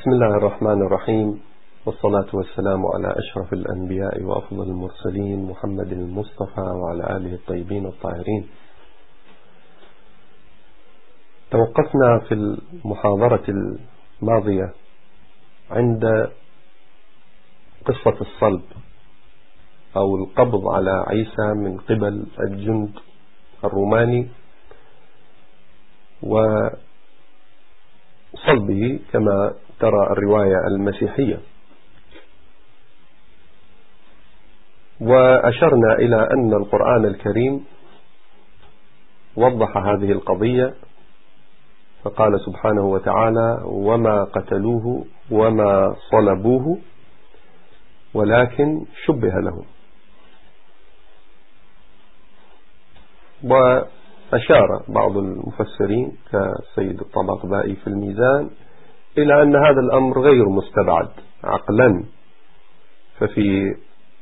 بسم الله الرحمن الرحيم، والصلاة والسلام على أشرف الأنبياء وأفضل المرسلين محمد المصطفى وعلى آله الطيبين الطاهرين. توقفنا في المحاضرة الماضية عند قصة الصلب أو القبض على عيسى من قبل الجند الروماني وصلبه كما ترى الرواية المسيحية. وأشرنا إلى أن القرآن الكريم وضح هذه القضية، فقال سبحانه وتعالى: وما قتلوه وما صلبوه ولكن شبه لهم. وأشار بعض المفسرين كسيد الطباطبائي في الميزان إلى أن هذا الأمر غير مستبعد عقلا، ففي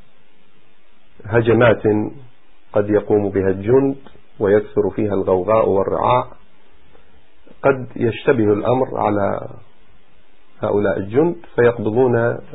هجمات قد يقوم بها الجند ويكثر فيها الغوغاء والرعاع قد يشتبه الأمر على هؤلاء الجند فيقبضون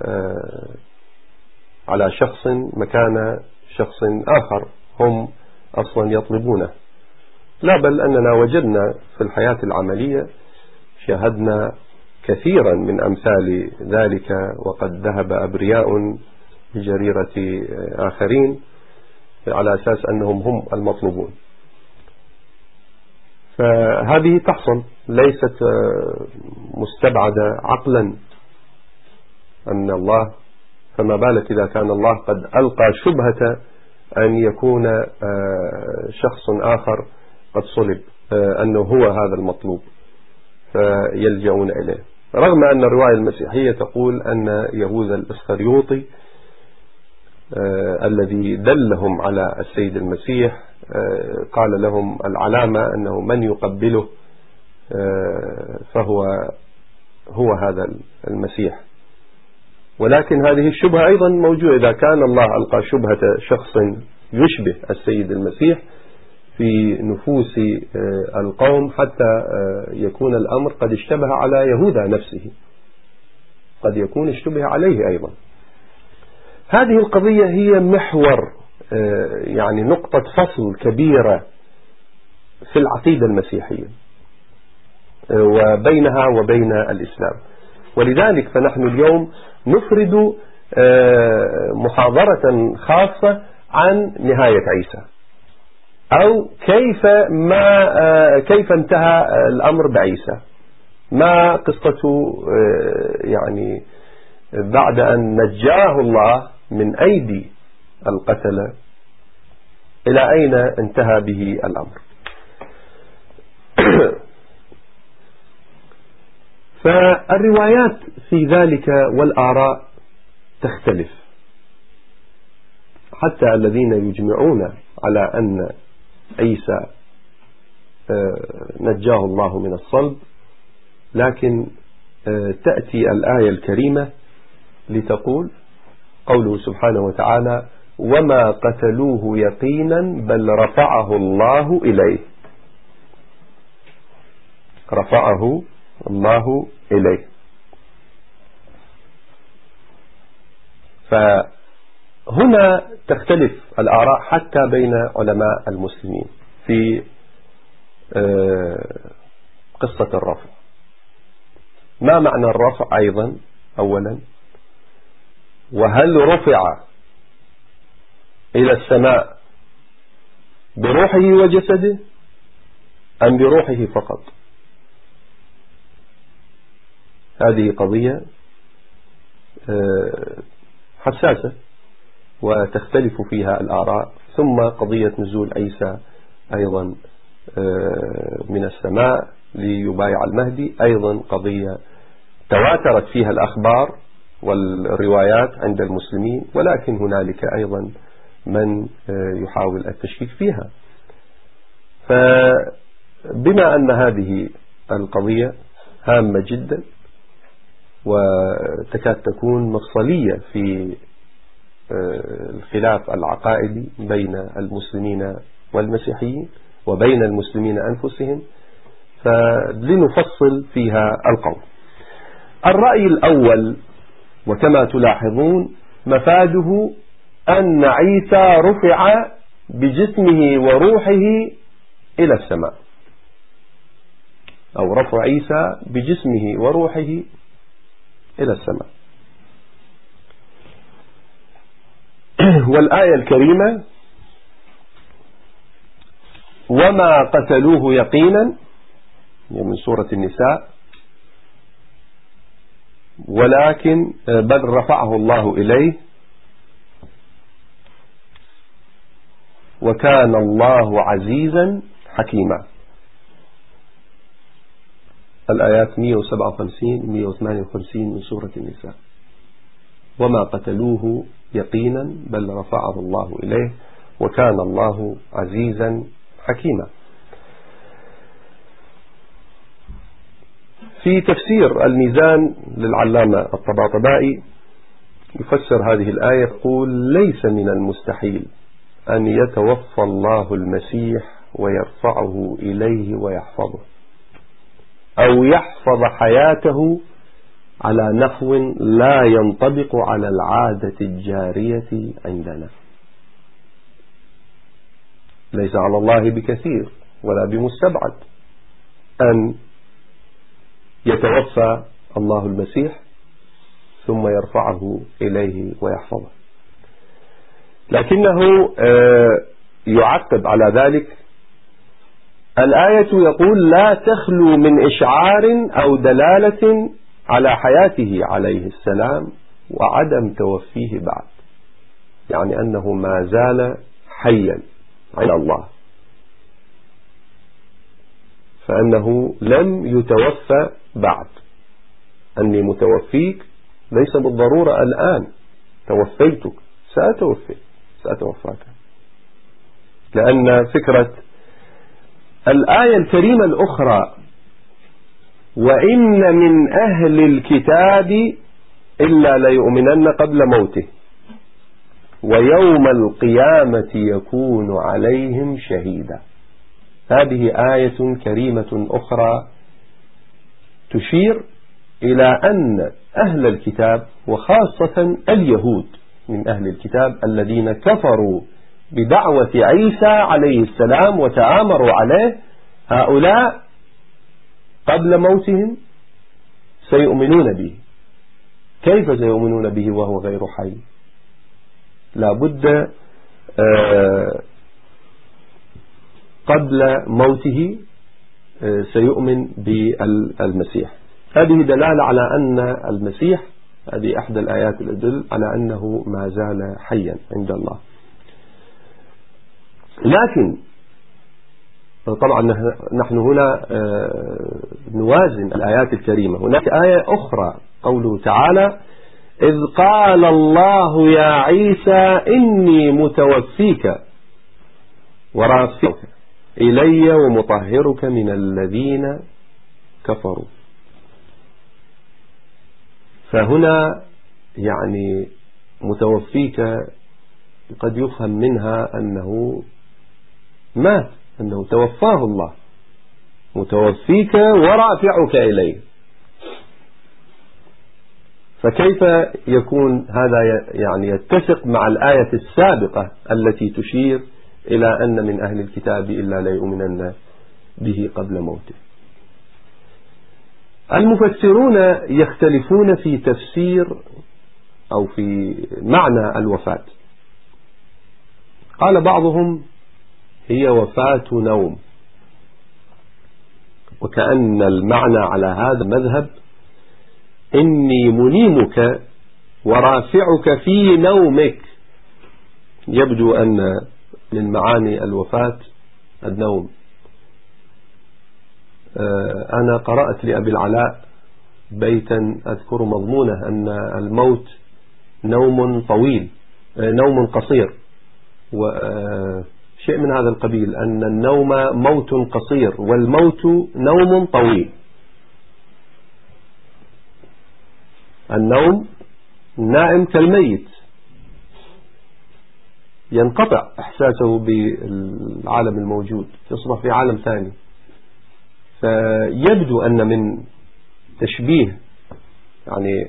على شخص مكان شخص آخر هم أصلا يطلبونه. لا، بل أننا وجدنا في الحياة العملية شاهدنا كثيرا من أمثال ذلك، وقد ذهب أبرياء بجريرة آخرين على أساس أنهم هم المطلوبون. فهذه تحصل، ليست مستبعدة عقلا أن الله، فما بالك إذا كان الله قد ألقى شبهة أن يكون شخص آخر قد صلب، أنه هو هذا المطلوب فيلجؤون إليه، رغم أن الرواية المسيحية تقول أن يهوذا الإسخريوطي الذي دلهم على السيد المسيح قال لهم العلامة أنه من يقبله فهو هذا المسيح. ولكن هذه الشبهة أيضا موجودة، إذا كان الله ألقى شبهة شخص يشبه السيد المسيح في نفوس القوم حتى يكون الأمر قد اشتبه على يهوذا نفسه، قد يكون اشتبه عليه أيضا. هذه القضية هي محور، يعني نقطة فصل كبيرة في العقيدة المسيحية وبينها وبين الإسلام. ولذلك فنحن اليوم نفرد محاضرة خاصة عن نهاية عيسى، أو كيف انتهى الأمر بعيسى، ما قصته يعني بعد أن نجاه الله من أيدي القتلة إلى أين انتهى به الأمر. فالروايات في ذلك والآراء تختلف، حتى الذين يجمعون على أن عيسى نجاه الله من الصلب، لكن تأتي الآية الكريمة لتقول قوله سبحانه وتعالى: وما قتلوه يقينا بل رفعه الله إليه. رفعه الله إليه. فهنا تختلف الآراء حتى بين علماء المسلمين في قصة الرفع. ما معنى الرفع أيضا أولا؟ وهل رفع إلى السماء بروحه وجسده أم بروحه فقط؟ هذه قضية حساسة وتختلف فيها الآراء. ثم قضية نزول عيسى أيضا من السماء ليبايع المهدي أيضا قضية تواترت فيها الأخبار والروايات عند المسلمين، ولكن هنالك أيضا من يحاول التشكيك فيها. فبما أن هذه القضية هامة جدا وتكاد تكون مفصلية في الخلاف العقائدي بين المسلمين والمسيحيين وبين المسلمين أنفسهم، فلنفصل فيها القول. الرأي الأول وكما تلاحظون مفاده أن عيسى رفع بجسمه وروحه إلى السماء، أو رفع عيسى بجسمه وروحه إلى السماء. والآية الكريمة وما قتلوه يقينا من سورة النساء ولكن بل رفعه الله إليه وكان الله عزيزا حكيما. الآيات 157 158 من سورة النساء. وما قتلوه يقينا بل رفعه الله إليه وكان الله عزيزا حكيما. في تفسير الميزان للعلامة الطباطبائي يفسر هذه الآية يقول ليس من المستحيل أن يتوفى الله المسيح ويرفعه إليه ويحفظه أو يحفظ حياته على نحو لا ينطبق على العادة الجارية عندنا. ليس على الله بكثير ولا بمستبعد أن يتوفى الله المسيح ثم يرفعه إليه ويحفظه، لكنه يعقب على ذلك الآية يقول لا تخلو من إشعار أو دلالة على حياته عليه السلام وعدم توفيه بعد، يعني أنه ما زال حيا عند الله، فأنه لم يتوفى بعد. أني متوفيك ليس بالضرورة الآن توفيتك، سأتوفاك، لأن فكرة الآية الكريمة الأخرى وإن من أهل الكتاب إلا ليؤمنن قبل موته ويوم القيامة يكون عليهم شهيدا، هذه آية كريمة أخرى تشير إلى أن أهل الكتاب وخاصة اليهود من أهل الكتاب الذين كفروا بدعوة عيسى عليه السلام وتآمروا عليه، هؤلاء قبل موتهم سيؤمنون به. كيف سيؤمنون به وهو غير حي؟ لابد قبل موته سيؤمن بالمسيح. هذه دلالة على أن المسيح، هذه أحد الآيات اللي تدل على أنه ما زال حيا عند الله. لكن طبعا نحن هنا نوازن الآيات الكريمة. هناك آية أخرى قوله تعالى إذ قال الله يا عيسى إني متوفيك ورافعك إلي ومطهرك من الذين كفروا. فهنا يعني متوفيك قد يفهم منها أنه مات، أنه توفاه الله، متوفيك ورافعك إليه. فكيف يكون هذا يعني يتفق مع الآية السابقة التي تشير إلى أن من أهل الكتاب إلا ليؤمنن به قبل موته؟ المفسرون يختلفون في تفسير أو في معنى الوفاة. قال بعضهم هي وفاة نوم، وكأن المعنى على هذا المذهب إني منيمك ورافعك في نومك. يبدو أن من معاني الوفاة النوم. أنا قرأت لأبي العلاء بيتا أذكر مضمونه أن الموت نوم طويل، نوم قصير، وشيء من هذا القبيل، أن النوم موت قصير والموت نوم طويل. النوم النائم كالميت ينقطع إحساسه بالعالم الموجود، يصبح في عالم ثاني. فيبدو أن من تشبيه يعني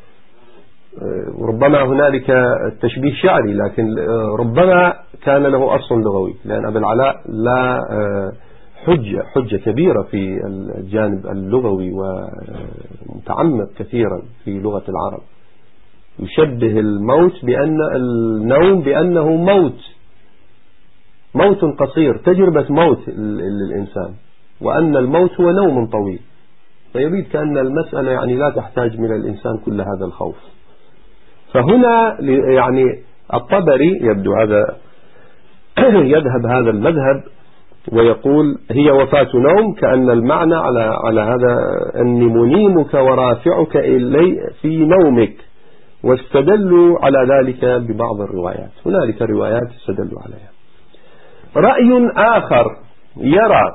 ربما هنالك تشبيه شعري، لكن ربما كان له أصل لغوي، لأن أبا العلاء لا حجة كبيرة في الجانب اللغوي ومتعمق كثيرا في لغة العرب. يشبه الموت بأن النوم بأنه موت قصير، تجربة موت للإنسان، وأن الموت هو نوم طويل، فيريد كأن المسألة يعني لا تحتاج من الإنسان كل هذا الخوف. فهنا يعني الطبري يبدو هذا يذهب هذا المذهب ويقول هي وفاة نوم، كأن المعنى على هذا أني منيمك ورافعك إلي في نومك، واستدلوا على ذلك ببعض الروايات. هنالك روايات استدلوا عليها. رأي آخر يرى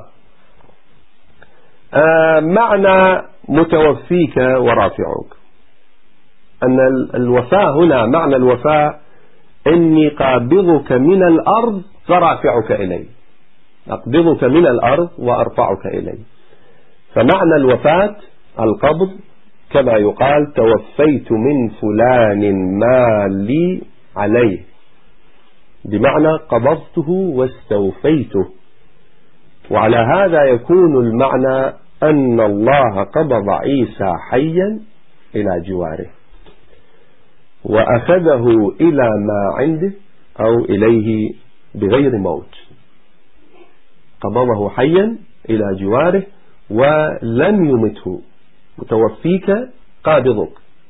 معنى متوفيك ورافعك، أن الوفاة هنا معنى الوفاة إني قابضك من الأرض فرافعك إلي، أقبضك من الأرض وأرفعك إلي. فمعنى الوفاة القبض، كما يقال توفيت من فلان ما لي عليه، بمعنى قبضته واستوفيته. وعلى هذا يكون المعنى أن الله قبض عيسى حيا إلى جواره وأخذه إلى ما عنده أو إليه بغير موت، قبضه حيا إلى جواره ولم يمته. متوفيك قابضك،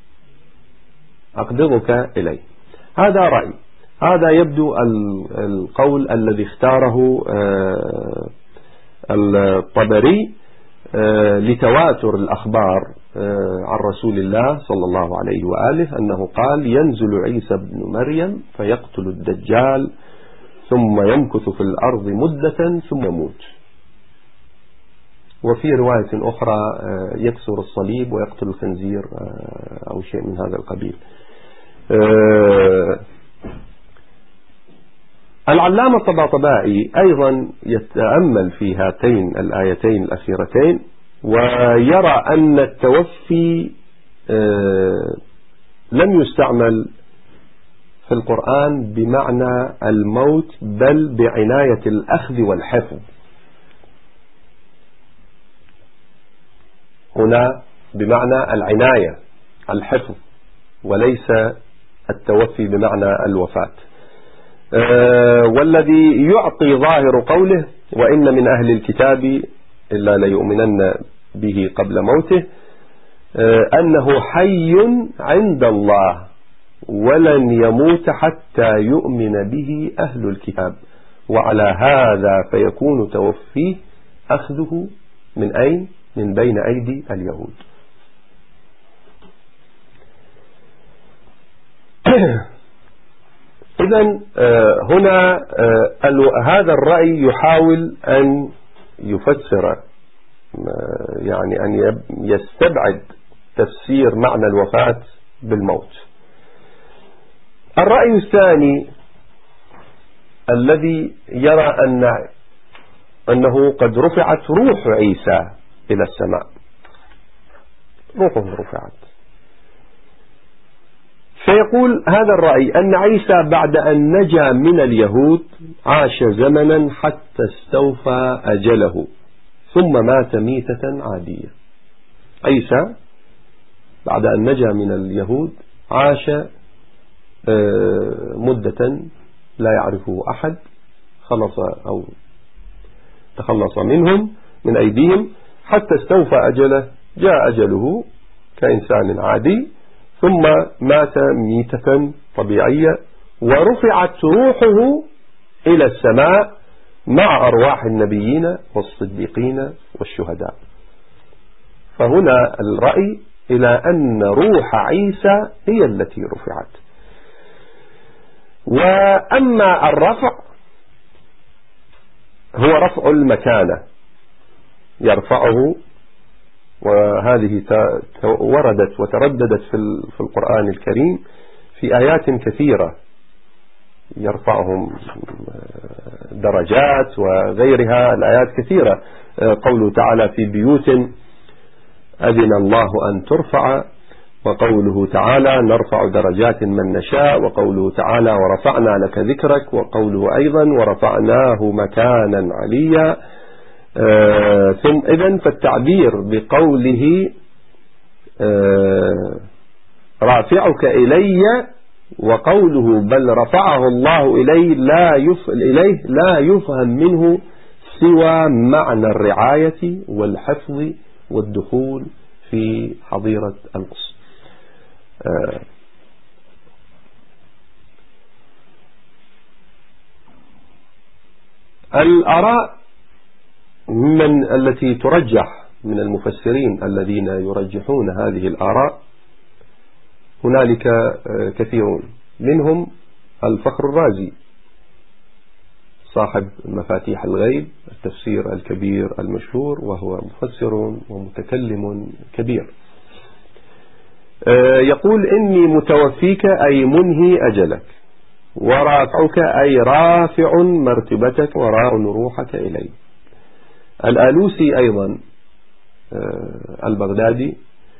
أقبضك إليه. هذا رأي، هذا يبدو القول الذي اختاره الطبري لتواتر الأخبار عن رسول الله صلى الله عليه وآله أنه قال ينزل عيسى بن مريم فيقتل الدجال ثم يمكث في الأرض مدة ثم يموت. وفي رواية أخرى يكسر الصليب ويقتل الخنزير أو شيء من هذا القبيل. العلامة الطباطبائي أيضا يتأمل في هاتين الآيتين الأخيرتين ويرى أن التوفي لم يستعمل في القرآن بمعنى الموت، بل بعناية الأخذ والحفظ. هنا بمعنى العناية الحفظ، وليس التوفي بمعنى الوفاة. والذي يعطي ظاهر قوله وإن من أهل الكتاب إلا ليؤمنن به قبل موته أنه حي عند الله ولن يموت حتى يؤمن به أهل الكتاب، وعلى هذا فيكون توفيه أخذه من أين؟ من بين أيدي اليهود. إذن هنا هذا الرأي يحاول أن يفسر، يعني أن يستبعد تفسير معنى الوفاة بالموت. الرأي الثاني الذي يرى أنه قد رفعت روح عيسى إلى السماء، روحه رفعت، فيقول هذا الرأي أن عيسى بعد أن نجا من اليهود عاش زمنا حتى استوفى أجله ثم مات ميتة عادية. عيسى بعد أن نجا من اليهود عاش مدة لا يعرفه أحد، خلص أو تخلص منهم من أيديهم حتى استوفى أجله، جاء أجله كإنسان عادي، ثم مات ميتة طبيعية ورفعت روحه إلى السماء مع أرواح النبيين والصديقين والشهداء. فهنا الرأي إلى أن روح عيسى هي التي رفعت. وأما الرفع هو رفع المكانة يرفعه، وهذه وردت وترددت في القرآن الكريم في آيات كثيرة، يرفعهم درجات وغيرها الآيات كثيرة. قوله تعالى في بيوت أذن الله أن ترفع وقوله تعالى نرفع درجات من نشاء، وقوله تعالى ورفعنا لك ذكرك، وقوله أيضا ورفعناه مكانا عليا. ثم إذن فالتعبير بقوله رافعك إلي، وقوله بل رفعه الله إليه لا يفهم منه سوى معنى الرعاية والحفظ والدخول في حظيرة القدس. الآراء التي ترجح من المفسرين الذين يرجحون هذه الآراء هنالك كثيرون، منهم الفخر الرازي صاحب مفاتيح الغيب، التفسير الكبير المشهور، وهو مفسر ومتكلم كبير. يقول إني متوفيك أي منهي أجلك، ورافعك أي رافع مرتبتك ورافع روحك إلي. الآلوسي أيضا البغدادي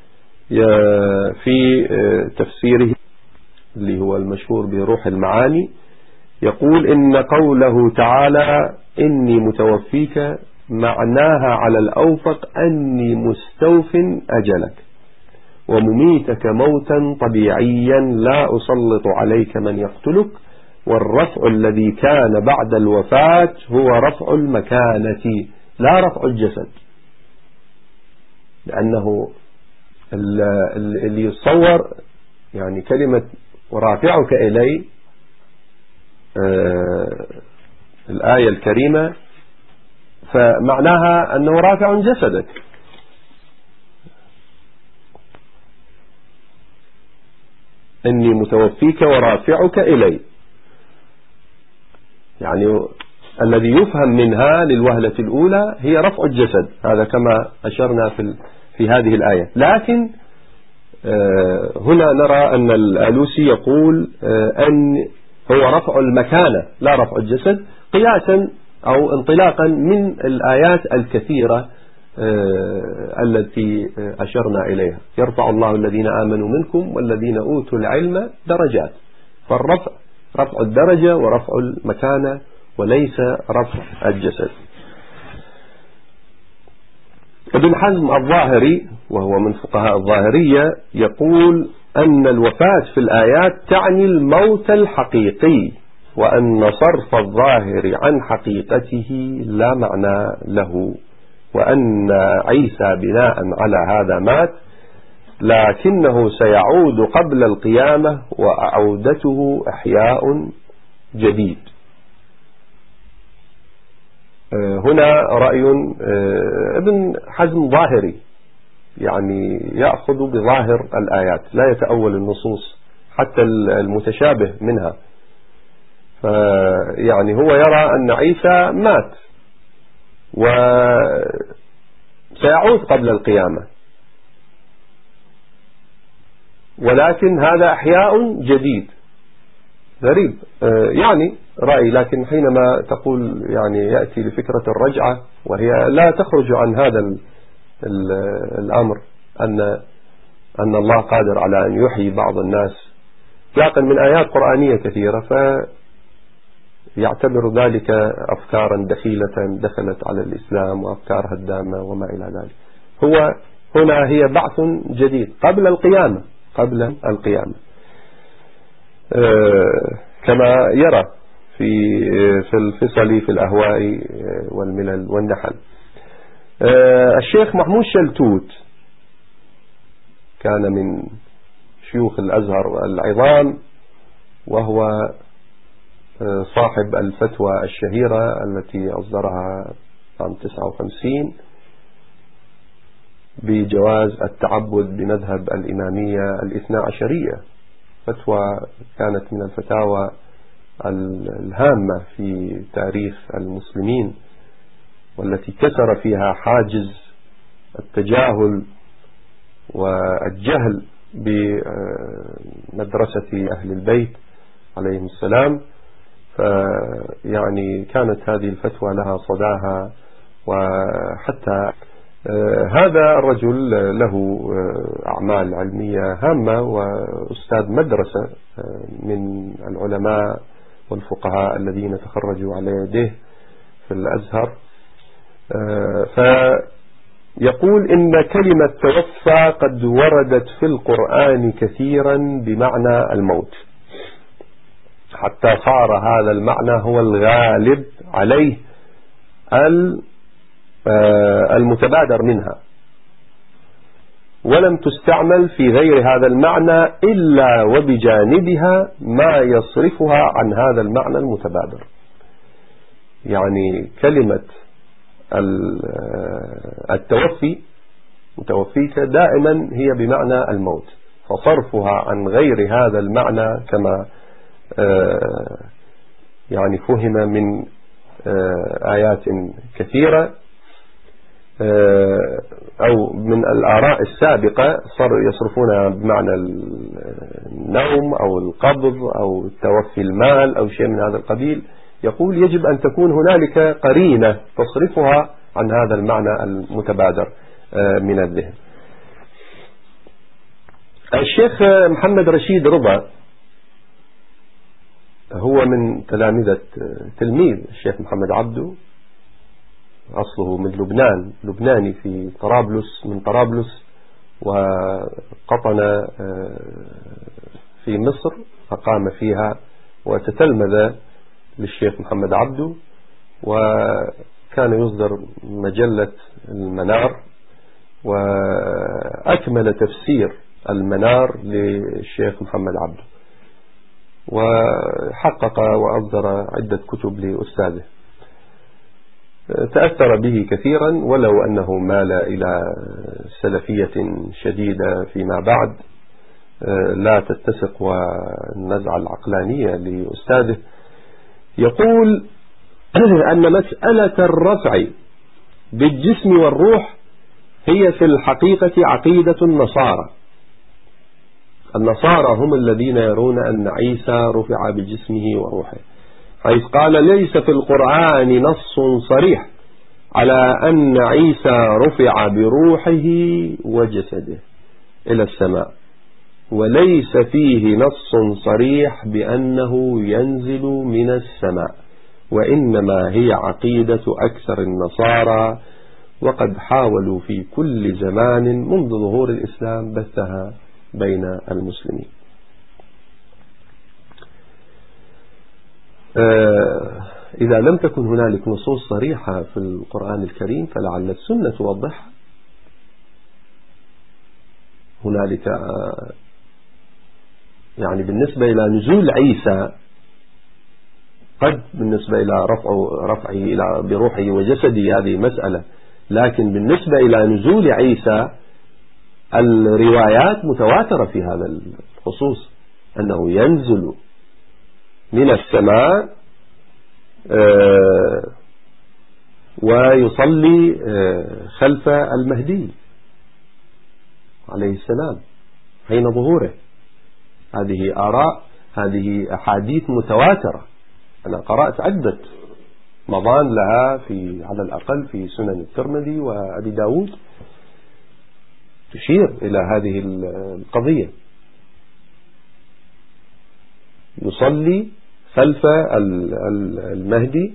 في تفسيره اللي هو المشهور بروح المعاني يقول إن قوله تعالى إني متوفيك معناها على الأوفق أني مستوف أجلك ومميتك موتا طبيعيا لا أسلط عليك من يقتلك، والرفع الذي كان بعد الوفاة هو رفع المكانة لا رفع الجسد، لأنه اللي يتصور يعني كلمة ورافعك إلي الآية الكريمة فمعناها أنه رافع جسدك، إني متوفيك ورافعك إلي، يعني الذي يفهم منها للوهلة الأولى هي رفع الجسد، هذا كما أشرنا في هذه الآية. لكن هنا نرى أن الآلوسي يقول أن هو رفع المكانة لا رفع الجسد، قياسا أو انطلاقا من الآيات الكثيرة التي أشرنا إليها. يرفع الله الذين آمنوا منكم والذين أوتوا العلم درجات، فالرفع رفع الدرجة ورفع المكانة وليس رفع الجسد. ابن حزم الظاهري وهو من فقهاء الظاهرية يقول أن الوفاة في الآيات تعني الموت الحقيقي، وأن صرف الظاهر عن حقيقته لا معنى له، وأن عيسى بناء على هذا مات لكنه سيعود قبل القيامة وعودته إحياء جديد. هنا رأي ابن حزم ظاهري، يعني يأخذ بظاهر الآيات لا يتأول النصوص حتى المتشابه منها، فيعني هو يرى أن عيسى مات وسيعود قبل القيامة، ولكن هذا إحياء جديد. غريب يعني رأي، لكن حينما تقول يعني يأتي لفكرة الرجعة وهي لا تخرج عن هذا الأمر أن الله قادر على أن يحيي بعض الناس إطلاقا من آيات قرآنية كثيرة، فيعتبر ذلك أفكارا دخيلة دخلت على الإسلام وأفكار هدامة وما إلى ذلك. هو هنا هي بعث جديد قبل القيامة، كما يرى في الفصل في الأهواء والملل والنحل. الشيخ محمود شلتوت كان من شيوخ الأزهر العظام، وهو صاحب الفتوى الشهيرة التي أصدرها عام 59 بجواز التعبد بمذهب الإمامية الاثنى عشرية. فتوى كانت من الفتاوى الهامة في تاريخ المسلمين، والتي كسر فيها حاجز التجاهل والجهل بمدرسة أهل البيت عليهم السلام. فيعني كانت هذه الفتوى لها صداها، وحتى هذا الرجل له أعمال علمية هامة وأستاذ مدرسة من العلماء والفقهاء الذين تخرجوا على يديه في الأزهر. فيقول إن كلمة توفى قد وردت في القرآن كثيرا بمعنى الموت، حتى صار هذا المعنى هو الغالب عليه المتبادر منها، ولم تستعمل في غير هذا المعنى إلا وبجانبها ما يصرفها عن هذا المعنى المتبادر. يعني كلمة التوفي متوفيك دائما هي بمعنى الموت، فصرفها عن غير هذا المعنى كما يعني فهم من آيات كثيرة أو من الآراء السابقة صاروا يصرفونها بمعنى النوم أو القبض أو توفي المال أو شيء من هذا القبيل. يقول يجب أن تكون هنالك قرينة تصرفها عن هذا المعنى المتبادر من الذهن. الشيخ محمد رشيد رضا هو من تلميذ الشيخ محمد عبده، أصله من لبنان، لبناني في طرابلس، من طرابلس، وقطن في مصر أقام فيها وتتلمذ للشيخ محمد عبده، وكان يصدر مجلة المنار، وأكمل تفسير المنار للشيخ محمد عبده، وحقق وأصدر عدة كتب لأستاذه. تأثر به كثيرا، ولو أنه مال إلى سلفية شديدة فيما بعد لا تتسق والنزعة العقلانية لأستاذه. يقول أن مسألة الرفع بالجسم والروح هي في الحقيقة عقيدة النصارى. النصارى هم الذين يرون أن عيسى رفع بجسمه وروحه، حيث قال ليس في القرآن نص صريح على أن عيسى رفع بروحه وجسده إلى السماء، وليس فيه نص صريح بأنه ينزل من السماء، وإنما هي عقيدة أكثر النصارى، وقد حاولوا في كل زمان منذ ظهور الإسلام بثها بين المسلمين. إذا لم تكن هنالك نصوص صريحة في القرآن الكريم فلعل السنة توضحها. هنالك يعني بالنسبة إلى نزول عيسى قد بالنسبة إلى رفعه إلى بروحه وجسده هذه مسألة، لكن بالنسبة إلى نزول عيسى الروايات متواترة في هذا الخصوص، أنه ينزل من السماء ويصلي خلف المهدي عليه السلام حين ظهوره. هذه آراء، هذه أحاديث متواترة، أنا قرأت عدة مضان لها في على الأقل في سنن الترمذي وأبي داود تشير إلى هذه القضية. يصلي خلف المهدي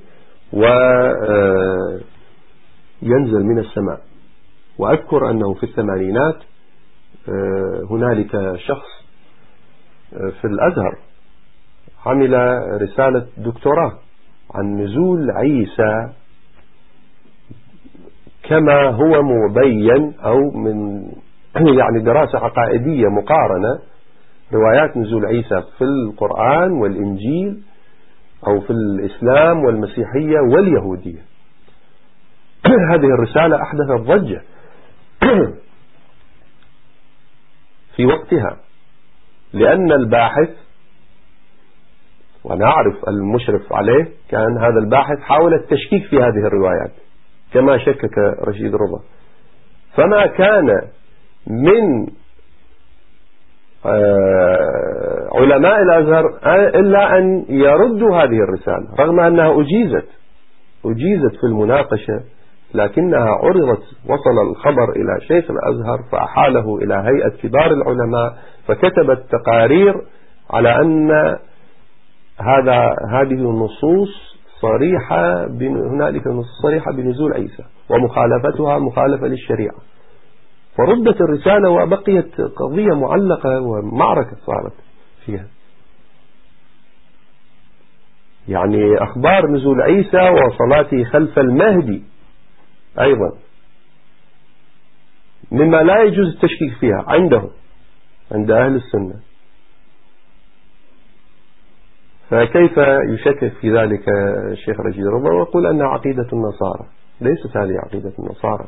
وينزل من السماء. وأذكر أنه في الثمانينات هنالك شخص في الأزهر عمل رسالة دكتوراه عن نزول عيسى كما هو مبين، أو من يعني دراسة عقائدية مقارنة روايات نزول عيسى في القرآن والإنجيل أو في الإسلام والمسيحية واليهودية. هذه الرسالة أحدثت ضجة في وقتها، لأن الباحث، وأنا أعرف المشرف عليه، كان هذا الباحث حاول التشكيك في هذه الروايات كما شكك رشيد رضا، فما كان من علماء الأزهر إلا أن يردوا هذه الرسالة، رغم أنها أجيزت في المناقشة لكنها عرضت، وصل الخبر إلى شيخ الأزهر فأحاله إلى هيئة كبار العلماء، فكتبت تقارير على أن هذه النصوص صريحة، هنالك نصوص صريحة بنزول عيسى ومخالفتها مخالفة للشريعة، فردت الرسالة وبقيت قضية معلقة ومعركة صارت فيها. يعني أخبار نزول عيسى وصلاته خلف المهدي أيضا مما لا يجوز التشكيك فيها عند أهل السنة، فكيف يشكك في ذلك الشيخ رشيد رضا ويقول أنها عقيدة النصارى؟ ليست هذه عقيدة النصارى.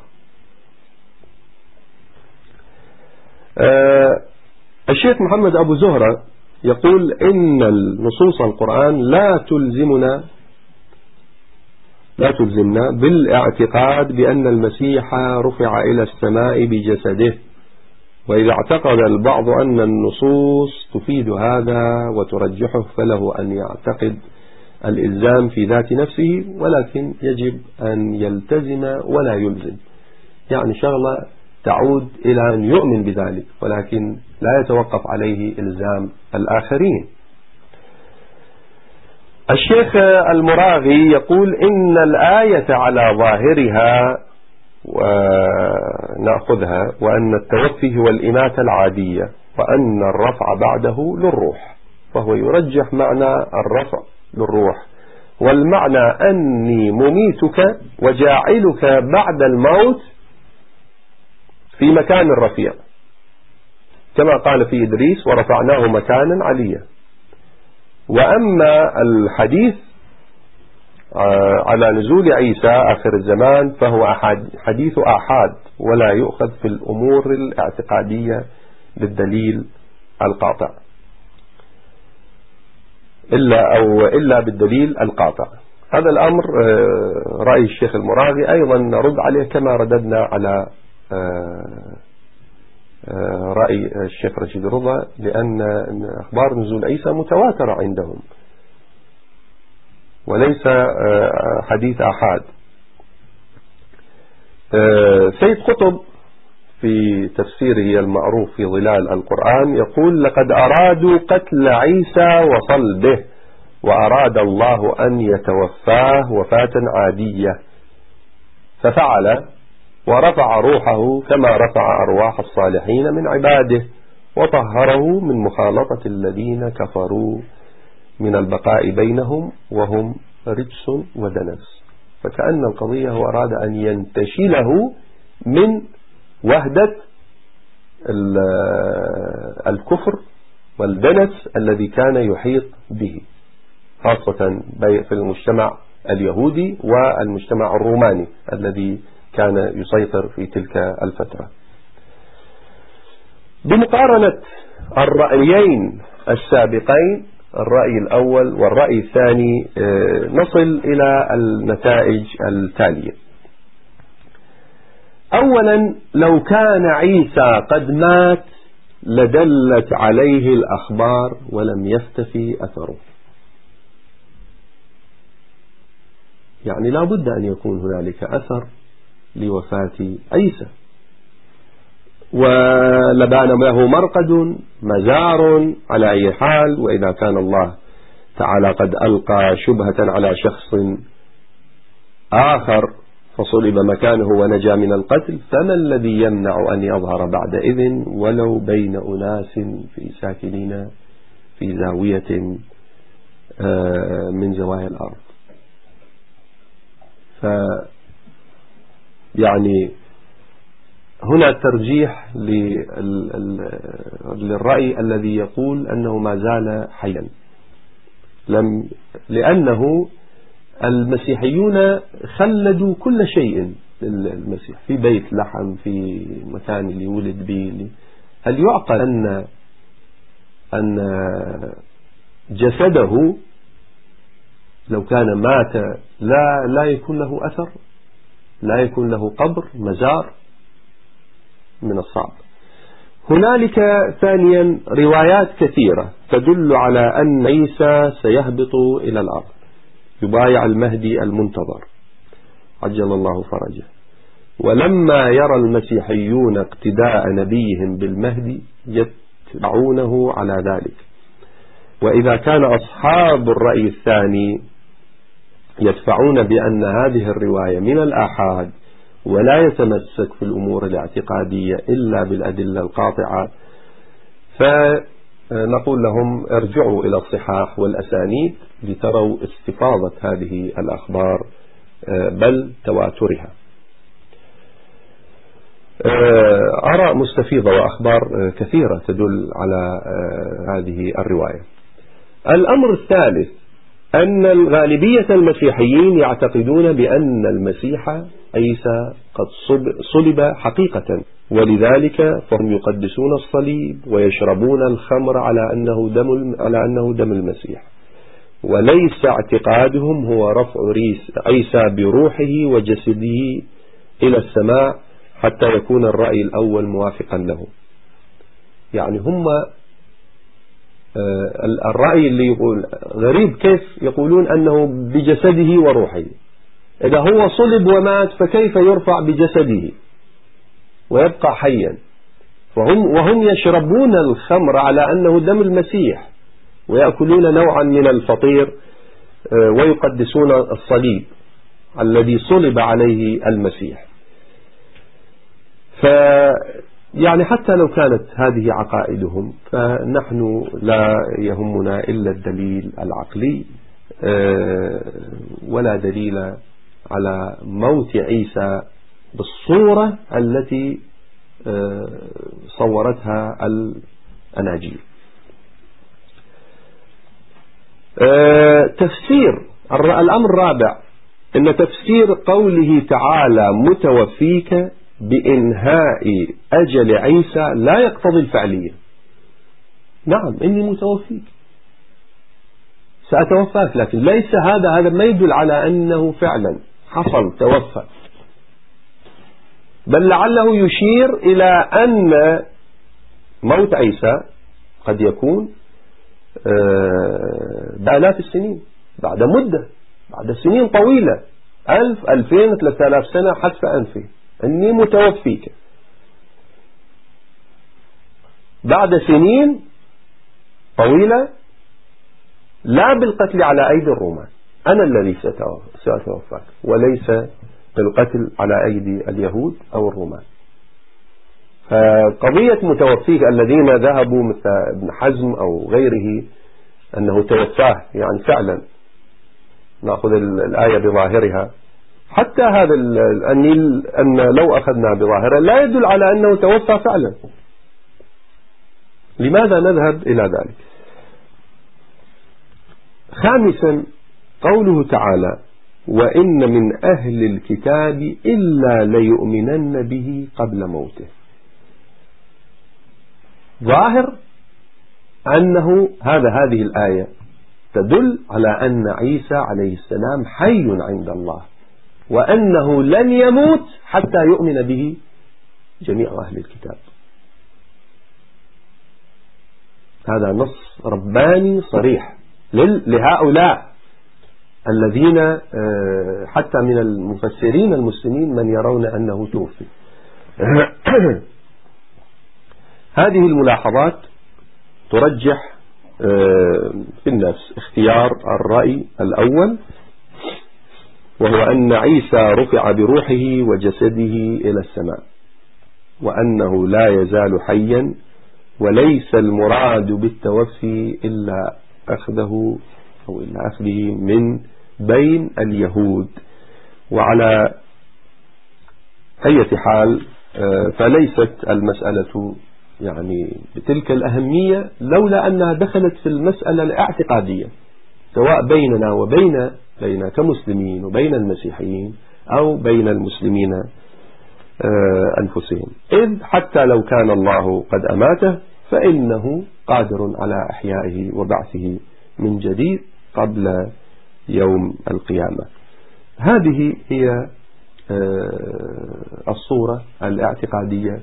الشيخ محمد أبو زهرة يقول إن النصوص القرآن لا تلزمنا بالاعتقاد بأن المسيح رفع إلى السماء بجسده، وإذا اعتقد البعض أن النصوص تفيد هذا وترجحه فله أن يعتقد الإلزام في ذات نفسه، ولكن يجب أن يلتزم ولا يلزم، يعني شغلة تعود إلى أن يؤمن بذلك ولكن لا يتوقف عليه إلزام الآخرين. الشيخ المراغي يقول إن الآية على ظاهرها ونأخذها وأن التوفي هو الإماتة العادية وأن الرفع بعده للروح، فهو يرجح معنى الرفع للروح، والمعنى أني مميتك وجاعلك بعد الموت في مكان رفيع كما قال في إدريس ورفعناه مكانا عليا. وأما الحديث على نزول عيسى آخر الزمان فهو حديث آحاد ولا يؤخذ في الأمور الاعتقادية بالدليل القاطع إلا بالدليل القاطع. هذا الأمر رأي الشيخ المراغي أيضا نرد عليه كما رددنا على رأي الشيخ رشيد رضا، لأن أخبار نزول عيسى متواترة عندهم وليس حديث آحاد. سيد قطب في تفسيره المعروف في ظلال القرآن يقول لقد أرادوا قتل عيسى وصلبه وأراد الله أن يتوفاه وفاة عادية ففعل ورفع روحه كما رفع أرواح الصالحين من عباده وطهره من مخالطة الذين كفروا من البقاء بينهم وهم رجس ودنس. فكأن القضية هو أراد أن ينتشله من وهدة الكفر والدنس الذي كان يحيط به، خاصة في المجتمع اليهودي والمجتمع الروماني الذي كان يسيطر في تلك الفترة. بمقارنة الرأيين السابقين الرأي الأول والرأي الثاني نصل إلى النتائج التالية. أولا، لو كان عيسى قد مات لدلت عليه الأخبار ولم يختفي أثره، يعني لا بد أن يكون هنالك أثر لوفاة عيسى، ولبان له مرقد مزار على أي حال. وإذا كان الله تعالى قد ألقى شبهة على شخص آخر فصلب مكانه ونجا من القتل، فما الذي يمنع أن يظهر بعد إذن ولو بين أناس في ساكنين في زاوية من زوايا الأرض؟ يعني هنا ترجيح للرأي الذي يقول أنه ما زال حيا، لأنه المسيحيون خلدوا كل شيء للمسيح، في بيت لحم، في مكان اللي ولد به. هل يعقل أن جسده لو كان مات لا يكون له أثر، لا يكون له قبر مزار؟ من الصعب. هنالك ثانيا روايات كثيرة تدل على أن عيسى سيهبط إلى الأرض يبايع المهدي المنتظر عجل الله فرجه. ولما يرى المسيحيون اقتداء نبيهم بالمهدي يتبعونه على ذلك. وإذا كان أصحاب الرأي الثاني يدفعون بأن هذه الرواية من الآحاد ولا يتمسك في الأمور الاعتقادية إلا بالأدلة القاطعة، فنقول لهم ارجعوا إلى الصحاح والأسانيد لتروا استفاضة هذه الأخبار بل تواترها. آراء مستفيضة وأخبار كثيرة تدل على هذه الرواية. الأمر الثالث أن الغالبية المسيحيين يعتقدون بأن المسيح عيسى قد صلب حقيقة، ولذلك فهم يقدسون الصليب ويشربون الخمر على أنه دم المسيح، وليس اعتقادهم هو رفع عيسى بروحه وجسده إلى السماء حتى يكون الرأي الأول موافقا له. يعني هم الرأي اللي يقول غريب كيف يقولون أنه بجسده وروحه، إذا هو صلب ومات فكيف يرفع بجسده ويبقى حيا؟ وهم يشربون الخمر على أنه دم المسيح ويأكلون نوعا من الفطير ويقدسون الصليب الذي صلب عليه المسيح. يعني حتى لو كانت هذه عقائدهم فنحن لا يهمنا إلا الدليل العقلي، ولا دليل على موت عيسى بالصورة التي صورتها الأناجيل. تفسير الأمر الرابع إن تفسير قوله تعالى متوفيك بإنهاء أجل عيسى لا يقتضي الفعلية. نعم إني متوفيك، سأتوفاك، لكن ليس هذا ما يدل على أنه فعلا حصل توفى، بل لعله يشير إلى أن موت عيسى قد يكون بآلاف السنين، بعد مدة، بعد سنين طويلة، 1000 2000 3000 سنة حتف أنفه، أني متوفيك بعد سنين طويلة، لا بالقتل على أيدي الرومان، أنا الذي سأتوفاك، وليس بالقتل على أيدي اليهود أو الرومان. فقضية متوفيك الذين ذهبوا مثل ابن حزم أو غيره أنه توفاه، يعني فعلا نأخذ الآية بظاهرها، حتى هذا أن لو أخذنا بظاهرها لا يدل على أنه توفى فعلا. لماذا نذهب إلى ذلك؟ خامسا قوله تعالى وإن من أهل الكتاب إلا ليؤمنن به قبل موته. ظاهر أنه هذه الآية تدل على أن عيسى عليه السلام حي عند الله، وأنه لن يموت حتى يؤمن به جميع أهل الكتاب. هذا نص رباني صريح لهؤلاء الذين حتى من المفسرين المسلمين من يرون أنه توفي. هذه الملاحظات ترجح في النفس اختيار الرأي الأول، وهو أن عيسى رفع بروحه وجسده إلى السماء، وأنه لا يزال حيا، وليس المراد بالتوفي إلا أخذه من بين اليهود. وعلى أي حال فليست المسألة يعني بتلك الأهمية لولا أنها دخلت في المسألة الاعتقادية، سواء بيننا وبين كمسلمين وبين المسيحيين أو بين المسلمين أنفسهم، إذ حتى لو كان الله قد أماته فإنه قادر على إحيائه وبعثه من جديد قبل يوم القيامة. هذه هي الصورة الاعتقادية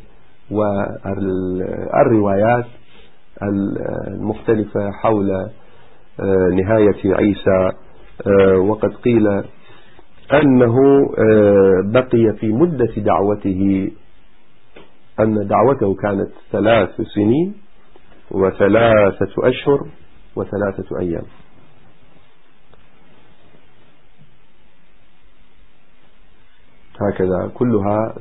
والروايات المختلفة حول نهاية عيسى. وقد قيل أنه بقي في مدة دعوته، أن دعوته كانت 3 سنين و3 أشهر و3 أيام. هكذا كلها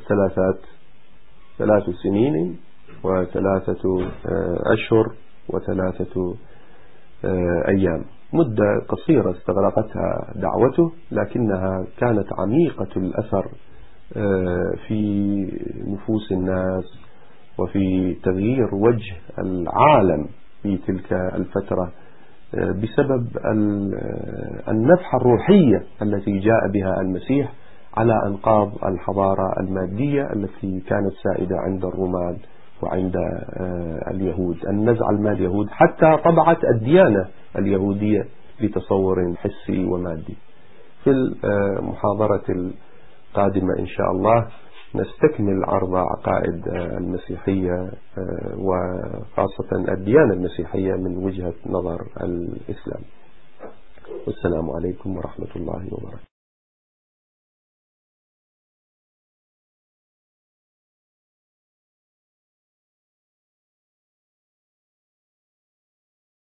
3 سنين و3 أشهر و3 أيام. مدة قصيرة استغرقتها دعوته، لكنها كانت عميقة الأثر في نفوس الناس وفي تغيير وجه العالم في تلك الفترة بسبب النفحة الروحية التي جاء بها المسيح على أنقاض الحضارة المادية التي كانت سائدة عند الرومان وعند اليهود. النزعة المال اليهود حتى طبعت الديانة اليهودية بتصور حسي ومادي. في المحاضرة القادمة إن شاء الله نستكمل عرض عقائد المسيحية وخاصة الديانة المسيحية من وجهة نظر الإسلام. والسلام عليكم ورحمة الله وبركاته.